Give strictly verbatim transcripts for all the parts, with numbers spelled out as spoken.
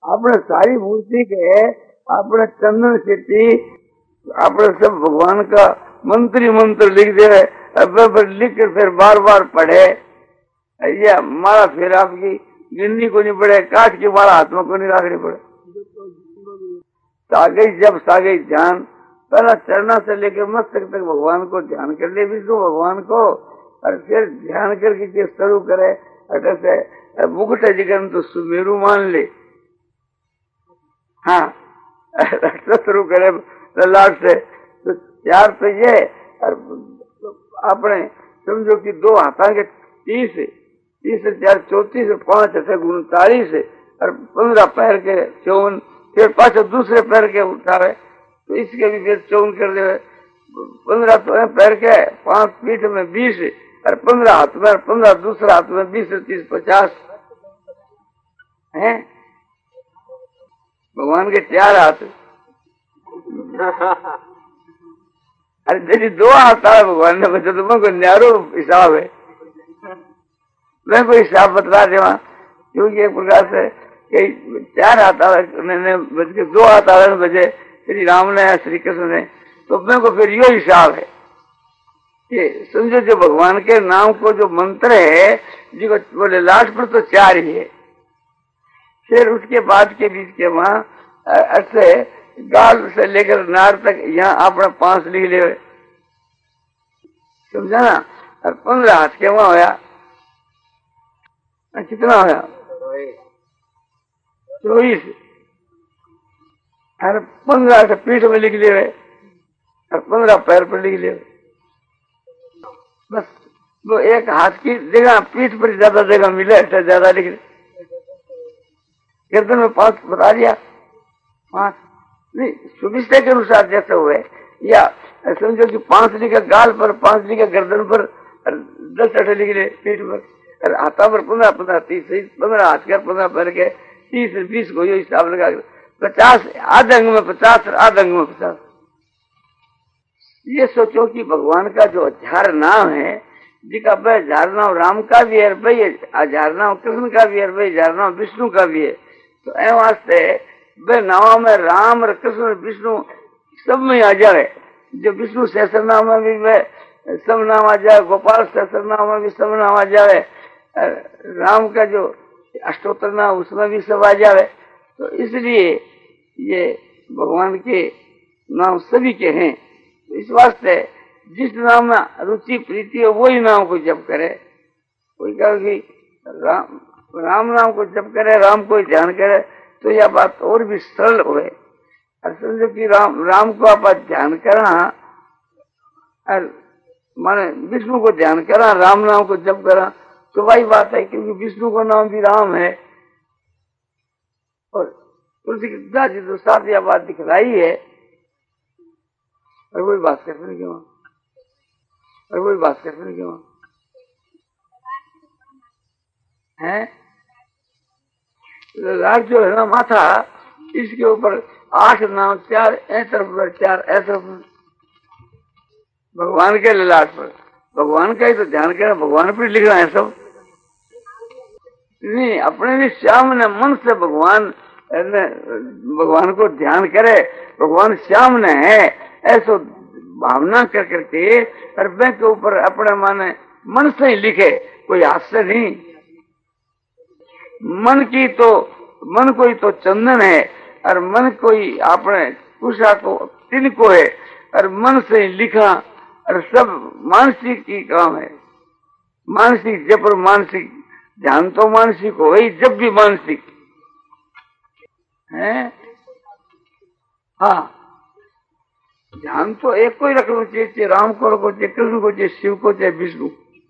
આપણે सारी मूर्ति के अपने चंदन सीटी अपने सब भगवान का मंत्री मंत्र लिख दे, लिख कर फिर बार बार पढ़े, ये माला फिर आपकी गिननी को नहीं पड़े, काट के माला हाथ में को नहीं रखनी पड़े। सागई जब सागई ध्यान, पहला चरणा से लेकर मस्तक तक भगवान को ध्यान कर ले, विष्णु भगवान को, और फिर ध्यान करके शुरू करे। अगर मुकुट जिगर तो सुमेरु मान ले, हाँ शुरू करे ललाट से, तो चार तो ये, और अपने समझो कि दो हाथा के तीस, तीस चार चौतीस, पांच अठे उनतालीस, और पंद्रह पैर के चौवन, फिर पांच दूसरे पैर के उठावे, तो इसके भी फिर चौवन कर दे। पंद्रह पैर के, पांच पीठ में बीस, और पंद्रह हाथ में, पंद्रह दूसरा हाथ में, बीस तीस पचास है। भगवान के चार हाथ, अरे यदि दो हाथ आए भगवान ने बचा तो मैं न्यारो हिसाब है, मैं कोई हिसाब बतला दे वहां, क्योंकि एक प्रकार से चार हाथ आवे बज के दो हाथ आवे बजे श्री राम ने या श्री कृष्ण ने, तो मैं को फिर यो हिसाब है कि समझो जो भगवान के नाम को जो मंत्र है जिसको बोले लास्ट पर तो चार ही है, फिर उसके बाद के बीच के वहां ऐसे गाल से लेकर नार तक यहाँ आपने पांच लिख ले, समझा ना। और पंद्रह हाथ के वहां होया, कितना होया चौबीस, और पंद्रह पीठ में लिख ले, और पंद्रह पैर पर लिख ले। बस वो एक हाथ की जगह पीठ पर ज्यादा जगह मिले ऐसा ज्यादा लिख ले। गर्दन में पांच बता दिया, पांच नहीं सुविधा के अनुसार जैसे हुए, या समझो कि पांच लिखा गाल पर, पांच लिखा गर्दन पर, दस अठे लिख ले पीठ पर, और हाथा पर पंद्रह पंद्रह तीस, पंद्रह हाथ के पंद्रह पैर के तीस बीस को यो हिसाब लगा, पचास आध अंग में पचास, आध अंग में पचास। ये सोचो कि भगवान का जो हजार नाम है, जिसका भाई हजार नाम राम का भी है, भाई हजार नाम कृष्ण का भी है, भाई हजार नाम विष्णु का भी है, तो ऐ वास्ते वे नाम में राम और कृष्ण विष्णु सब में आ जाए। जो विष्णु सहस्र नाम में भी वे सब नाम आ जाए, गोपाल सहस्र नाम में भी सब नाम आ जाए, राम का जो अष्टोत्तर नाम उसमें भी सब आ जाए। तो इसलिए ये भगवान के नाम सभी के हैं, तो इस वास्ते जिस नाम में रुचि प्रीति है वही नाम को जप करे। कोई कहे कि राम राम नाम को जप करे, राम को ध्यान करे, तो यह बात और भी सरल हुए। और समझो कि राम राम को आप ध्यान करना, और माने विष्णु को ध्यान करना, राम नाम को जप करना, तो वही बात है, क्योंकि विष्णु का नाम भी राम है। और तुलसीदास जी तो साथ यह बात दिखलाई है, और वही बात करने क्यों, और वही बात करने क्यों है। लाट जो है ना माथा, इसके ऊपर आठ नाम, चार ऐ तरफ पर, चार ऐ तरफ पर, भगवान के ललाट पर। भगवान का ही तो ध्यान करना, भगवान पर लिखना है सब नहीं, अपने भी सामने मन से भगवान भगवान को ध्यान करे, भगवान सामने है ऐसा भावना कर करके, और बैंक के ऊपर अपने माने मन से ही लिखे, कोई हाथ से नहीं। मन की तो मन कोई तो चंदन है, और मन कोई अपने कुशा को तिन को है, और मन से ही लिखा, और सब मानसिक की काम है। मानसिक जब और मानसिक ध्यान तो मानसिक हो ही, जब भी मानसिक है। हाँ, ध्यान तो एक को ही रखना चाहिए, चाहे राम को रखो, चाहे कृष्ण को, चाहे शिव को, चाहे विष्णु,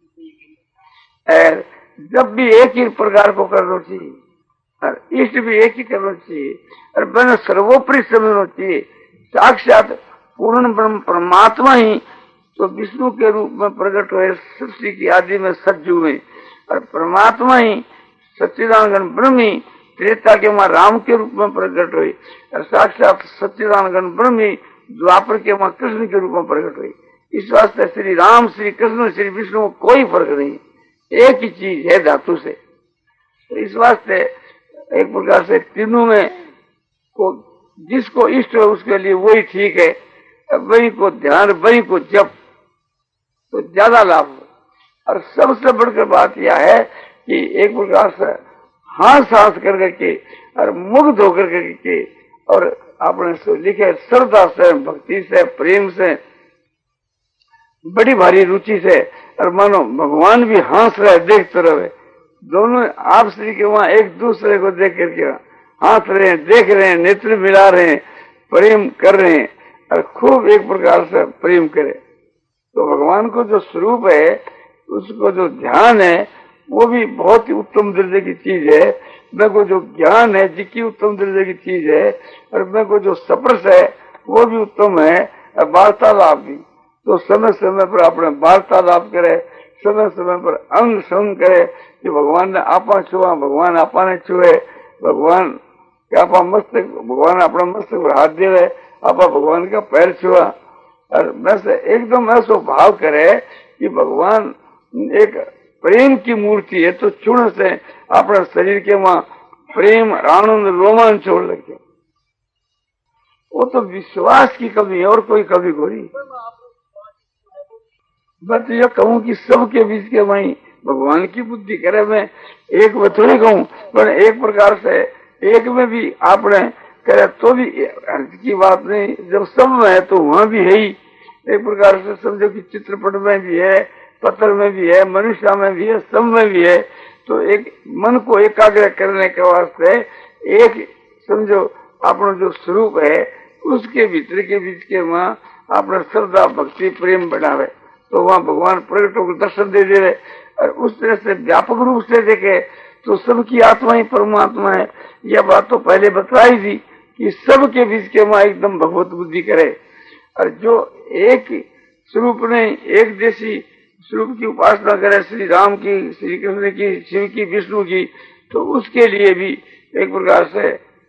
जब भी एक ही प्रकार को करना चाहिए, और इष्ट भी एक ही करना चाहिए, और मैंने सर्वोपरि समझना चाहिए। साक्षात पूर्ण ब्रह्म परमात्मा ही तो विष्णु के रूप में प्रकट हुए सृष्टि की आदि में सज्जु में, और परमात्मा ही सच्चिदानंद ब्रह्म ही त्रेता के वहां राम के रूप में प्रकट हुई, और साक्षात सच्चिदानंद ब्रह्म ही द्वापर के वहां कृष्ण के रूप में प्रकट हुई। इस वास्ते श्री राम, श्री कृष्ण, श्री विष्णु कोई फर्क नहीं, एक ही चीज है धातु से। तो इस वास्ते एक प्रकार से तीनों में को जिसको इष्ट है उसके लिए वही ठीक है, वही को ध्यान, वही को जप, तो ज्यादा लाभ हो। और सबसे बढ़कर बात यह है कि एक प्रकार से हाथ सांस कर करके और मुग्ध होकर करके और आपने लिखे श्रद्धा से, भक्ति से, प्रेम से, बड़ी भारी रुचि से, और मानो भगवान भी हंस रहे, देखते रहे, दोनों आप श्री के वहां एक दूसरे को देख करके हंस रहे हैं, देख रहे हैं, नेत्र मिला रहे हैं, प्रेम कर रहे हैं और खूब एक प्रकार से प्रेम करे। तो भगवान को जो स्वरूप है, उसको जो ध्यान है, वो भी बहुत ही उत्तम दर्जे की चीज है। मेरे को जो ज्ञान है जिसकी उत्तम दर्जे की चीज है, और मेरे को जो स्पर्श है वो भी उत्तम है, और वार्तालाप भी। तो समय समय पर अपने वार्तालाप करे, समय समय पर अंग संग करे कि भगवान ने आपा छुआ, भगवान आपा ने छुए, भगवान के आपा मस्तक, भगवान अपना मस्तक पर हाथ दे रहे, आपा भगवान का पैर छुआ। और वैसे एकदम ऐसा भाव करे कि भगवान एक प्रेम की मूर्ति है, तो चुण से अपने शरीर के वहां प्रेम, आनंद, रोमांच छोड़ लगे। वो तो विश्वास की कमी है और कोई कमी कोई। मैं तो यह कहूँ कि सबके बीच के वही भगवान की बुद्धि करे। मैं एक में थोड़ी कहूँ, पर एक प्रकार से एक में भी आपने करे तो भी अर्थ की बात नहीं। जब सब में है तो वहां भी है ही। एक प्रकार से समझो कि चित्रपट में भी है, पत्र में भी है, मनुष्य में भी है, सब में भी है। तो एक मन को एकाग्र करने के वास्ते एक समझो अपना जो स्वरूप है उसके भीतर के बीच के वहां अपना श्रद्धा, भक्ति, प्रेम बढ़ावे, तो वहां भगवान प्रकट होकर दर्शन दे दे रहे। और उस तरह से व्यापक रूप से देखे तो सबकी आत्मा ही परमात्मा है। यह बात तो पहले बतलाई थी कि सबके बीच के वहां एकदम भगवत बुद्धि करे। और जो एक स्वरूप ने एक जैसी स्वरूप की उपासना करे, श्री राम की, श्री कृष्ण की, शिव की, विष्णु की, तो उसके लिए भी एक प्रकार से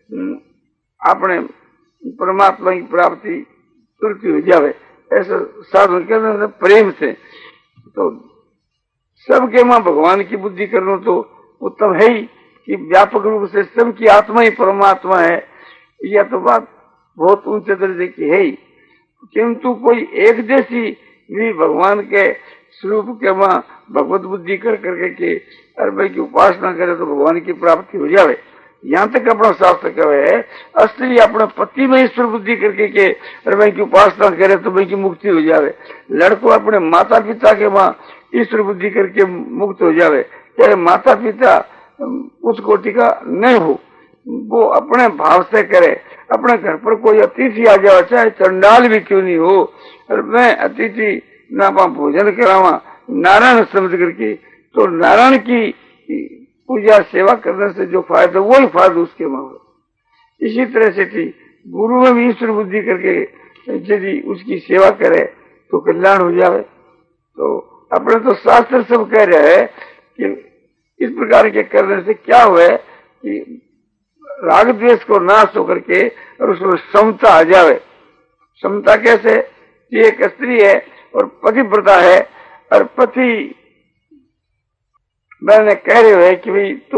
अपने परमात्मा की प्राप्ति तुरंत हो जावे। ऐसा साधन करने से, प्रेम से, तो सबके मां भगवान की बुद्धि करना तो उत्तम है ही कि व्यापक रूप से सबकी आत्मा ही परमात्मा है। यह तो बात बहुत ऊंचे दर्जे की है ही, किंतु कोई एक जैसी भी भगवान के स्वरूप के वहां भगवत बुद्धि कर करके के और भाई की उपासना करे तो भगवान की प्राप्ति हो जावे। यहाँ तक अपना शास्त्र कहे असली अपना पति में ईश्वर बुद्धि करके के और भाई की उपासना करे तो भाई की मुक्ति हो जावे। लड़को अपने माता पिता के वहां ईश्वर बुद्धि करके मुक्त हो जावे, चाहे माता पिता उस कोटि का नहीं हो, वो अपने भाव से करे। अपने घर पर कोई अतिथि आ जाए, चाहे चंडाल भी क्यों नहीं हो, और मैं अतिथि ना भोजन करावा नारायण समझ करके, तो नारायण की पूजा सेवा करने से जो फायदा वही फायदा उसके वहां। इसी तरह से थी गुरु में भी ईश्वर बुद्धि करके यदि उसकी सेवा करे तो कल्याण हो जावे। तो अपने तो शास्त्र सब कह रहे हैं कि इस प्रकार के करने से क्या हुए कि राग द्वेष को नाश होकर के और उसमें समता आ जावे। समता कैसे? एक स्त्री है और पतिव्रता है, और पति मैंने कह रहे है कि भाई तू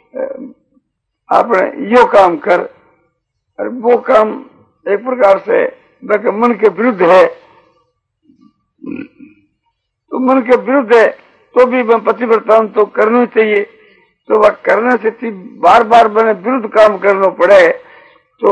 आपने यो काम कर, और वो काम एक प्रकार से मन के विरुद्ध है, तो मन के विरुद्ध है तो भी मैं पतिव्रता तो करना चाहिए। तो वह करने से बार बार मैंने विरुद्ध काम करना पड़े तो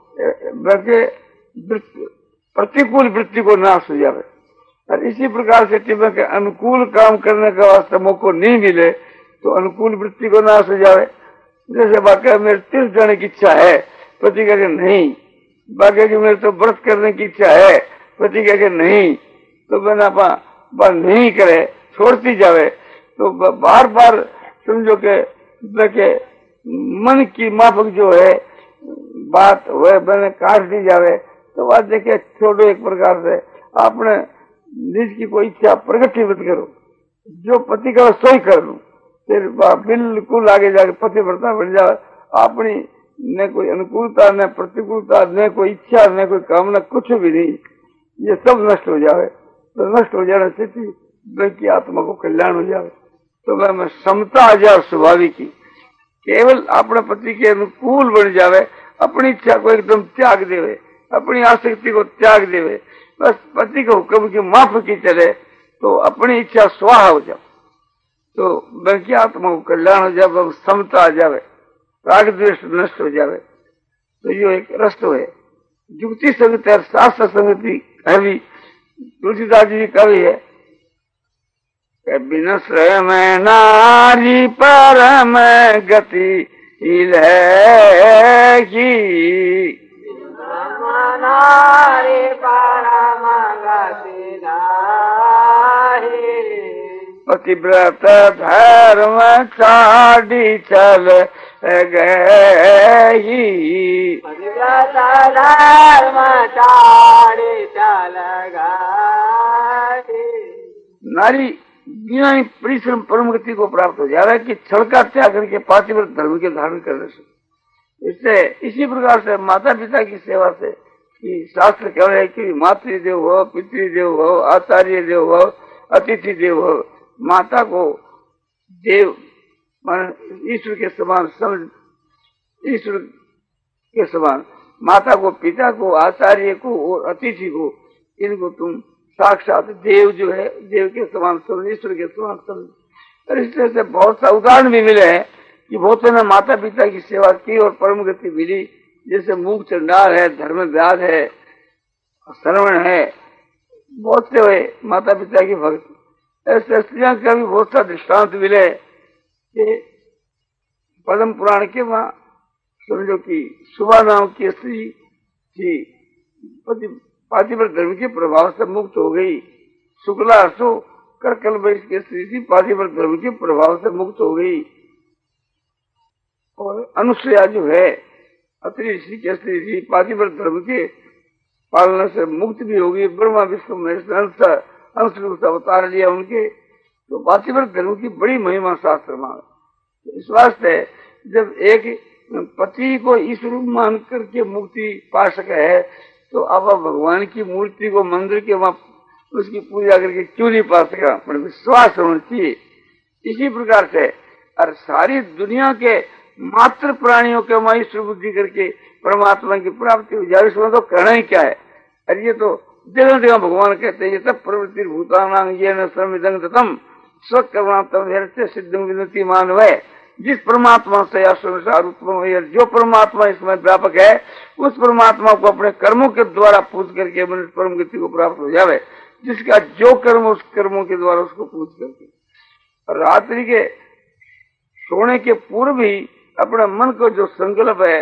प्रतिकूल वृत्ति को नाश हो जाए। और इसी प्रकार से के अनुकूल काम करने का वास्ते मौको नहीं मिले तो अनुकूल वृत्ति को नाश हो जाए। जैसे बाकी मेरे तीर्थ जाने की इच्छा है, पति कह के नहीं, बाकी की मेरे तो व्रत करने की इच्छा है, पति कह के नहीं, तो मैंने बात नहीं करे, छोड़ती जावे। तो बार बार समझो के, के मन की माफक जो है बात वह मैंने काट दी जावे, तो बात देखे छोड़ो। एक प्रकार से आपने निज की कोई इच्छा प्रकट ही मत करो, जो पति का सो ही कर लू, फिर बिल्कुल आगे जाके पति व्रता बन जाए। अपनी न कोई अनुकूलता, न प्रतिकूलता, न कोई इच्छा, न कोई कामना, कुछ भी नहीं, ये सब नष्ट हो जाए। तो नष्ट हो जाने से की आत्मा को कल्याण हो जाए। तो वह समता आ जाए स्वाभाविक की केवल अपने पति के अनुकूल बन जावे, अपनी इच्छा को एकदम त्याग देवे, अपनी आसक्ति को त्याग देवे, बस पति के हुक्म की माफ की चले तो अपनी इच्छा स्वाहा हो जाए, तो बाकी आत्मा को कल्याण हो जाए, समता आ जावे, राग द्वेष नष्ट हो जावे। तो ये एक रस्तो है। युक्ति संगति और शास्त्र संगति है भी। तुलसीदास जी कवि है, बिन श्रय में नारी परम गति हिलेगी, नारी परम गति नाही, पतिव्रत धर्म छाड़ी चल गई, पतिव्रत धर्म छाड़ी चल गई। नारी बिना ही परिश्रम परम गति को प्राप्त हो जाए कि छल का त्याग करके पातिव्रत धर्म के धारण करने से। इससे इसी प्रकार से माता पिता की सेवा से, कि शास्त्र कह रहे हैं कि मातृदेव हो, पितृदेव हो, आचार्य देव हो, अतिथि देव हो। माता को देव मान ईश्वर के समान समझ, ईश्वर के समान, माता को, पिता को, आचार्य को और अतिथि को, इनको तुम साक्षात देव जो है, देव के समान समझ, ईश्वर के समान समझ। और इस तरह से बहुत सा उदाहरण भी मिले हैं कि बहुतों ने माता पिता की सेवा की और परम गति मिली। जैसे मूक चंडाल है, धर्म व्याध है, श्रवण है, बहुत से हुए माता पिता की भक्त। ऐसे स्त्रियों का भी बहुत सा दृष्टांत मिले कि पद्म पुराण के वहां समझो कि सुबह नाम की स्त्री थी, पातिव्रत धर्म के प्रभाव से मुक्त हो गई। शुक्ला असो कर कल बैठ की स्त्री थी, पातिव्रत धर्म के प्रभाव से मुक्त हो गई। और अनुसुया जो है अत्रि ऋषि की स्त्री थी, पातिव्रत धर्म के पालना से मुक्त भी हो गई। ब्रह्मा विष्णु महेश अंश रूप से अवतार लिया उनके, तो पातिव्रत धर्म की बड़ी महिमा शास्त्र मांगे। इस वास्ते जब एक पति को ईश्वर मान करके मुक्ति पा सके है, तो अब भगवान की मूर्ति को मंदिर के वहां उसकी पूजा करके क्यों नहीं पा सका? पर विश्वास होना चाहिए। इसी प्रकार से और सारी दुनिया के मात्र प्राणियों के वहां ईश्वर बुद्धि करके परमात्मा की प्राप्ति हो जाए, इसमें तो कहना ही क्या है। अरे ये तो जगह जगह भगवान कहते हैं, ये तब प्रवृत्ति भूतानां ये न श्रमिदं ततम स्वकर्मात्म सिद्धं विनति मानवै। जिस परमात्मा से संसार उत्पन्न हुई, जो परमात्मा इसमें व्यापक है, उस परमात्मा को अपने कर्मों के द्वारा पूज करके मनुष्य परम गति को प्राप्त हो जावे। जिसका जो कर्म, उस कर्मों के द्वारा उसको पूज करके। और रात्रि के सोने के पूर्व ही अपने मन को जो संकल्प है,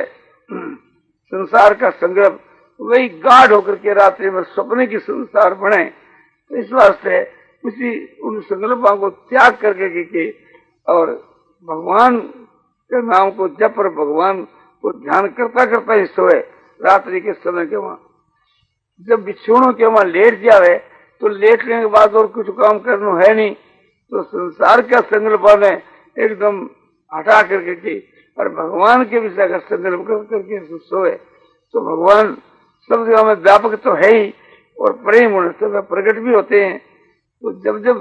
संसार का संकल्प, वही गाढ़ होकर के रात्रि में सपने की संसार बने। इस वास्ते उसी उन संकल्पों को त्याग करके के और भगवान के नाम को जप और भगवान को ध्यान करता करता ही सोए। रात्रि के समय के वहां जब बिछोड़ों के वहां लेट जावे, तो लेटने के बाद और कुछ काम करना है नहीं, तो संसार का संकल्प ने एकदम हटा करके की और भगवान के विषय का संकल्प कर करके सोए। तो भगवान सब जगह में व्यापक तो है ही और प्रेम होने से प्रकट भी होते हैं। तो जब जब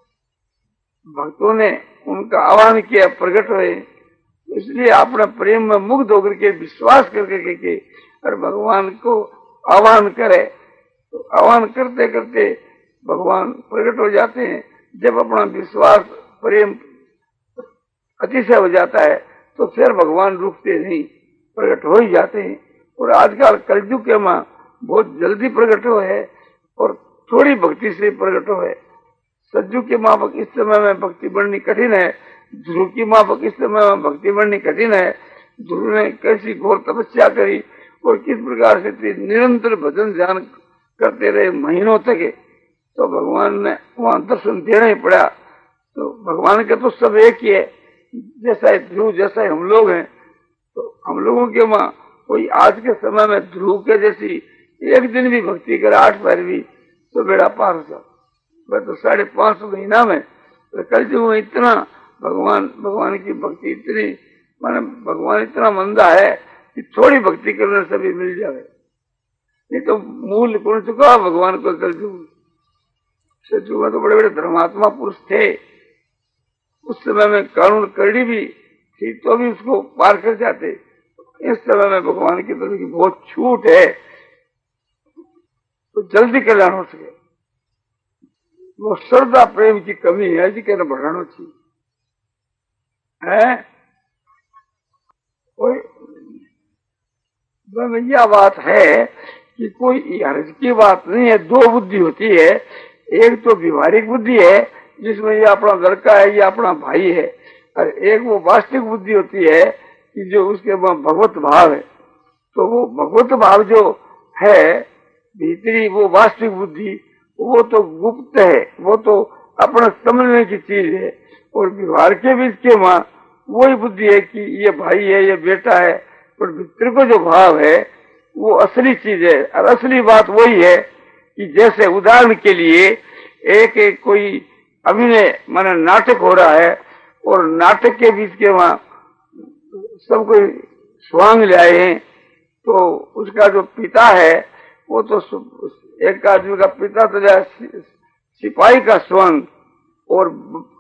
भक्तों ने उनका आह्वान किया, प्रकट हुए, इसलिए अपने प्रेम में मुग्ध होकर के विश्वास करके के और भगवान को आह्वान करे, तो आह्वान करते करते भगवान प्रकट हो जाते हैं। जब अपना विश्वास प्रेम अतिशय हो जाता है, तो फिर भगवान रुकते नहीं, प्रकट हो ही जाते हैं। और आजकल कलयुग के मां बहुत जल्दी प्रकट हो है और थोड़ी भक्ति से प्रकट हो है। सज्जू के माफक इस समय में भक्ति बढ़नी कठिन है, ध्रुव की माफक इस समय में भक्ति बढ़नी कठिन है। ध्रुव ने कैसी घोर तपस्या करी और किस प्रकार से निरंतर भजन ध्यान करते रहे महीनों तक, तो भगवान ने वहां दर्शन देना ही पड़ा। तो भगवान का तो सब एक ही है, जैसा ध्रुव जैसा हम लोग हैं। तो हम लोगों के वहां कोई आज के समय में ध्रुव के जैसी एक दिन भी भक्ति करे, आठ पैर भी, तो बेड़ा पार हो जाता। वह तो साढ़े पांच सौ महीना में तो कल जो इतना भगवान भगवान की भक्ति इतनी माने भगवान इतना मंदा है कि थोड़ी भक्ति करने से भी मिल जाए। नहीं तो मूल कौन चुका भगवान को कल जो सचुआ तो बड़े बड़े धर्मात्मा पुरुष थे। उस समय में कानून करड़ी भी थी तो भी उसको पार कर जाते। इस समय में भगवान की तरफ की बहुत छूट है तो जल्दी कल्याण हो सके। वो श्रद्धा प्रेम की कमी है जी कहना बढ़ाना चाहिए है। कोई यह बात है कि कोई हर्ज की बात नहीं है। दो बुद्धि होती है, एक तो व्यवहारिक बुद्धि है जिसमें ये अपना लड़का है, ये अपना भाई है, और एक वो वास्तविक बुद्धि होती है कि जो उसके भगवत भाव है। तो वो भगवत भाव जो है भीतरी, वो वास्तविक बुद्धि, वो तो गुप्त है, वो तो अपना समझने की चीज है। और व्यवहार के बीच के वहां वही बुद्धि है कि ये भाई है, ये बेटा है, और भीतर को जो भाव है वो असली चीज है। और असली बात वही है कि जैसे उदाहरण के लिए एक एक कोई अभिनय माने नाटक हो रहा है और नाटक के बीच के वहां सब कोई स्वांग ले आए हैं, तो उसका जो पिता है वो तो एक आदमी का पिता तो जाए सिपाही का स्वांग, और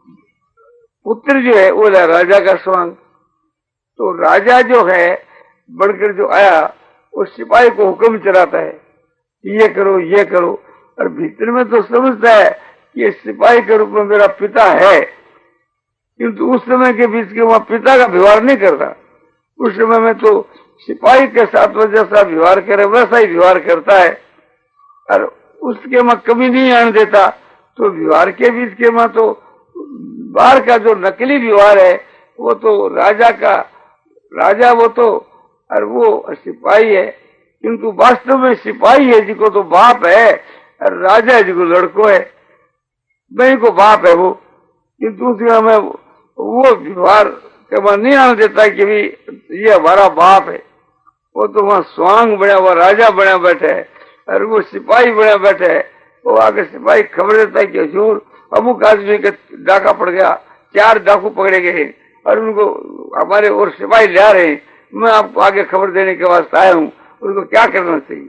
पुत्र जो है वो राजा का स्वांग। तो राजा जो है बढ़कर जो आया वो सिपाही को हुक्म चलाता है ये करो ये करो, और भीतर में तो समझता है कि ये सिपाही के रूप में मेरा पिता है, किंतु उस समय के बीच के वहां पिता का व्यवहार नहीं करता। उस समय में तो सिपाही के साथ वो जैसा व्यवहार करे वैसा ही व्यवहार करता है, और उसके वहां कमी नहीं आने देता। तो व्यवहार के बीच के वहां तो बाहर का जो नकली व्यवहार है वो तो राजा का राजा वो तो, और वो सिपाही है, किंतु वास्तव में सिपाही है जिसको तो बाप है, और राजा है जिसको लड़को है, नहीं को बाप है वो। किंतु उसके हमें वो व्यवहार के वहां नहीं आने देता कि भी ये हमारा बाप है। वो तो वहां स्वांग बना हुआ राजा बना बैठे है, और वो सिपाही बना बैठे है। वो आगे सिपाही खबर देता है कि हजूर अमुक आदमी का डाका पड़ गया, चार डाकू पकड़े गए और उनको हमारे और सिपाही ले रहे हैं, मैं आपको आगे खबर देने के वास्ते आया हूँ, उनको क्या करना चाहिए।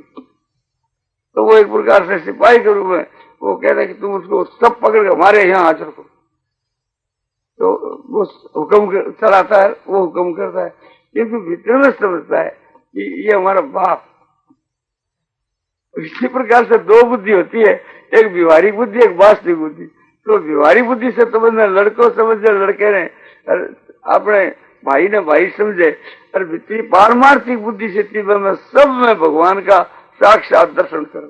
तो वो एक प्रकार से सिपाही के रूप में वो कह रहे कि तुम उसको सब पकड़ के हमारे यहाँ हाजिर करो। तो वो हुक्म चलाता है, वो हुक्म करता है, किंतु भीतर में समझता है कि ये हमारा बाप। इसी प्रकार से दो बुद्धि होती है, एक व्यवहारिक बुद्धि, एक वास्तविक बुद्धि। तो व्यवहारिक बुद्धि से समझना लड़को समझे, लड़के ने अपने भाई ने भाई समझे, और भीतरी पारमार्थिक बुद्धि से में सब में भगवान का साक्षात दर्शन करो।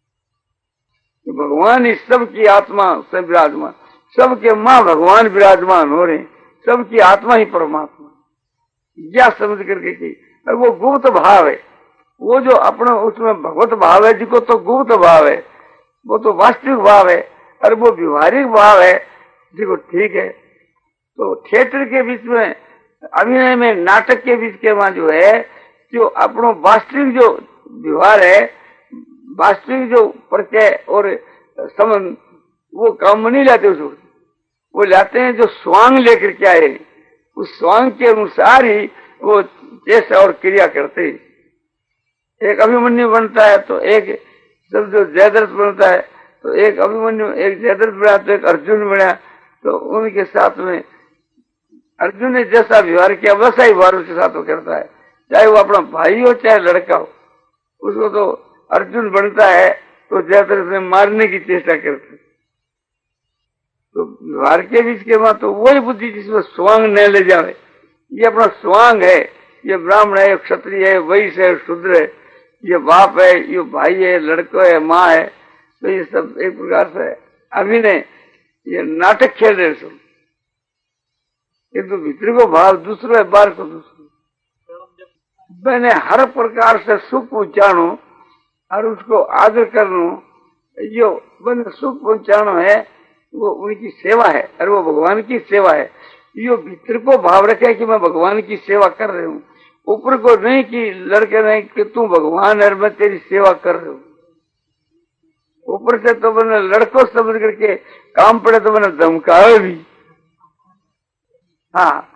भगवान इस सब की आत्मा से विराजमान, सबके माँ भगवान विराजमान हो रहे, सबकी आत्मा ही परमात्मा, यह समझ करके की। और वो गुप्त भाव है, वो जो अपना उसमें भगवत भाव है जिसको तो गुप्त भाव है, वो तो वास्तविक भाव है, और वो व्यवहारिक भाव है जिसको ठीक है। तो थिएटर के बीच में, अभिनय में, नाटक के बीच के वहां जो है जो अपनो वास्तविक जो व्यवहार है, वास्तविक जो परिचय और संबंध, वो काम में नहीं लाते उसको, वो लाते हैं जो स्वांग लेकर के आए, उस स्वांग के अनुसार ही वो जैसा और क्रिया करते। एक अभिमन्यु बनता है तो एक सब जो जयद्रथ बनता है, तो एक अभिमन्यु एक जयद्रथ बना तो एक अर्जुन बना, तो उनके साथ में अर्जुन ने जैसा व्यवहार किया वैसा ही व्यवहार उसके साथ वो करता है, चाहे वो अपना भाई हो चाहे लड़का हो। उसको तो अर्जुन बनता है तो जयद्रथ ने मारने की चेष्टा करते। तो व्यवहार के बीच के वहां तो वही बुद्धि जिसमें स्वांग न ले जावे, ये अपना स्वांग है, ये ब्राह्मण है, क्षत्रिय है, वैश्य है, शूद्र है, ये बाप है, ये भाई है, लड़का है, माँ है। तो ये सब एक प्रकार से अभिनय, ये नाटक खेल रहे सब, किंतु भीतर को भाव दूसरो है, बाहर को दूसरो। मैंने हर प्रकार से सुख पहुंचानो और उसको आदर करनो, जो मैंने सुख पहुंचानो है वो उनकी सेवा है, और वो भगवान की सेवा है। यो भीतर को भाव रखे कि मैं भगवान की सेवा कर रही हूँ, ऊपर को नहीं कि लड़के नहीं कि तू भगवान है मैं तेरी सेवा कर रही हूँ। ऊपर से तो मैंने लड़को समझ करके काम पड़े तो मैंने धमकाया भी, हाँ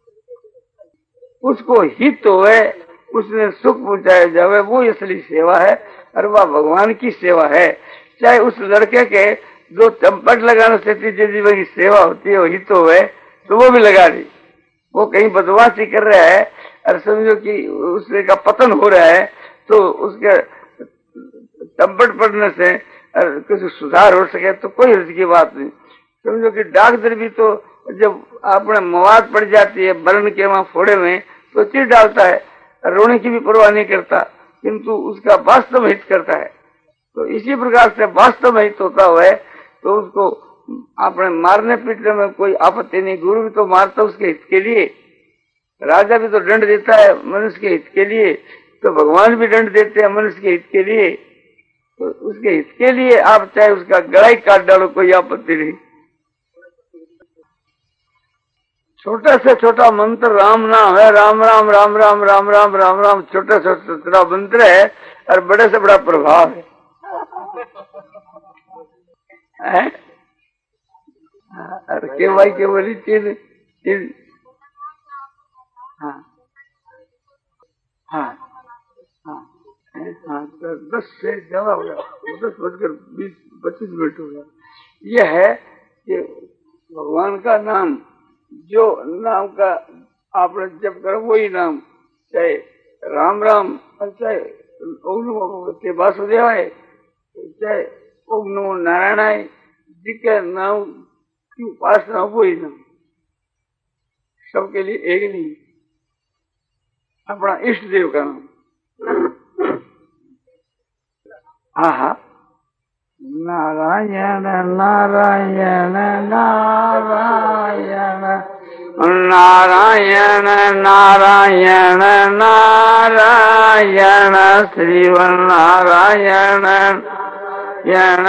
उसको हित तो है, उसने सुख पहुंचाया जावे, वो असली सेवा है, और वह भगवान की सेवा है। चाहे उस लड़के के दो चंपट लगाने से तीसरे जीवन की सेवा होती है, वो हित हो है तो वो भी लगा दी, वो कहीं बदमाशी कर रहा है और समझो कि उसके का पतन हो रहा है, तो उसके तब्बट पड़ने से और कुछ सुधार हो सके तो कोई हर्ज की बात नहीं। समझो कि डॉक्टर भी तो जब आपने मवाद पड़ जाती है बर्न के वहां फोड़े में तो चीर डालता है, रोने की भी परवाह नहीं करता, किंतु उसका वास्तव हित करता है। तो इसी प्रकार से वास्तव में हित होता हुआ है तो उसको आपने मारने पीटने में कोई आपत्ति नहीं। गुरु भी तो मारता उसके हित के लिए, राजा भी तो दंड देता है मनुष्य के हित के लिए, तो भगवान भी दंड देते हैं मनुष्य के हित के लिए। तो उसके हित के लिए आप चाहे उसका गला ही काट डालो, कोई आपत्ति नहीं। छोटा से छोटा मंत्र राम नाम है, राम राम राम राम राम राम राम राम, छोटा से छोटा मंत्र है और बड़े से बड़ा प्रभाव है, है? अरे के भाई के बोली तीन तीन हाँ हाँ हाँ हाँ तो दस से ज्यादा हो गया, दस बजकर बीस पच्चीस मिनट हो गया। यह है कि भगवान का नाम, जो नाम का आपने जब करो वही नाम, चाहे राम राम चाहे ओम नमो भगवते वासुदेवाय, चाहे ओम नमो नारायणाय, जिसके नाम की उपासना वही नाम, सबके लिए एक नहीं, अपना इष्ट देव का नाम। हाँ हाँ, नारायण नारायण नारायण नारायण नारायण नारायण श्रीवन्नारायण नारायण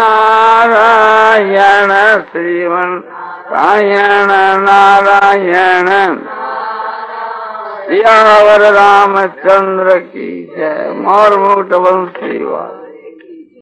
नारायण श्रीवन्नारायण नारायण। यावर रामचंद्र की जय। मोर मुकुट वंशी वाले।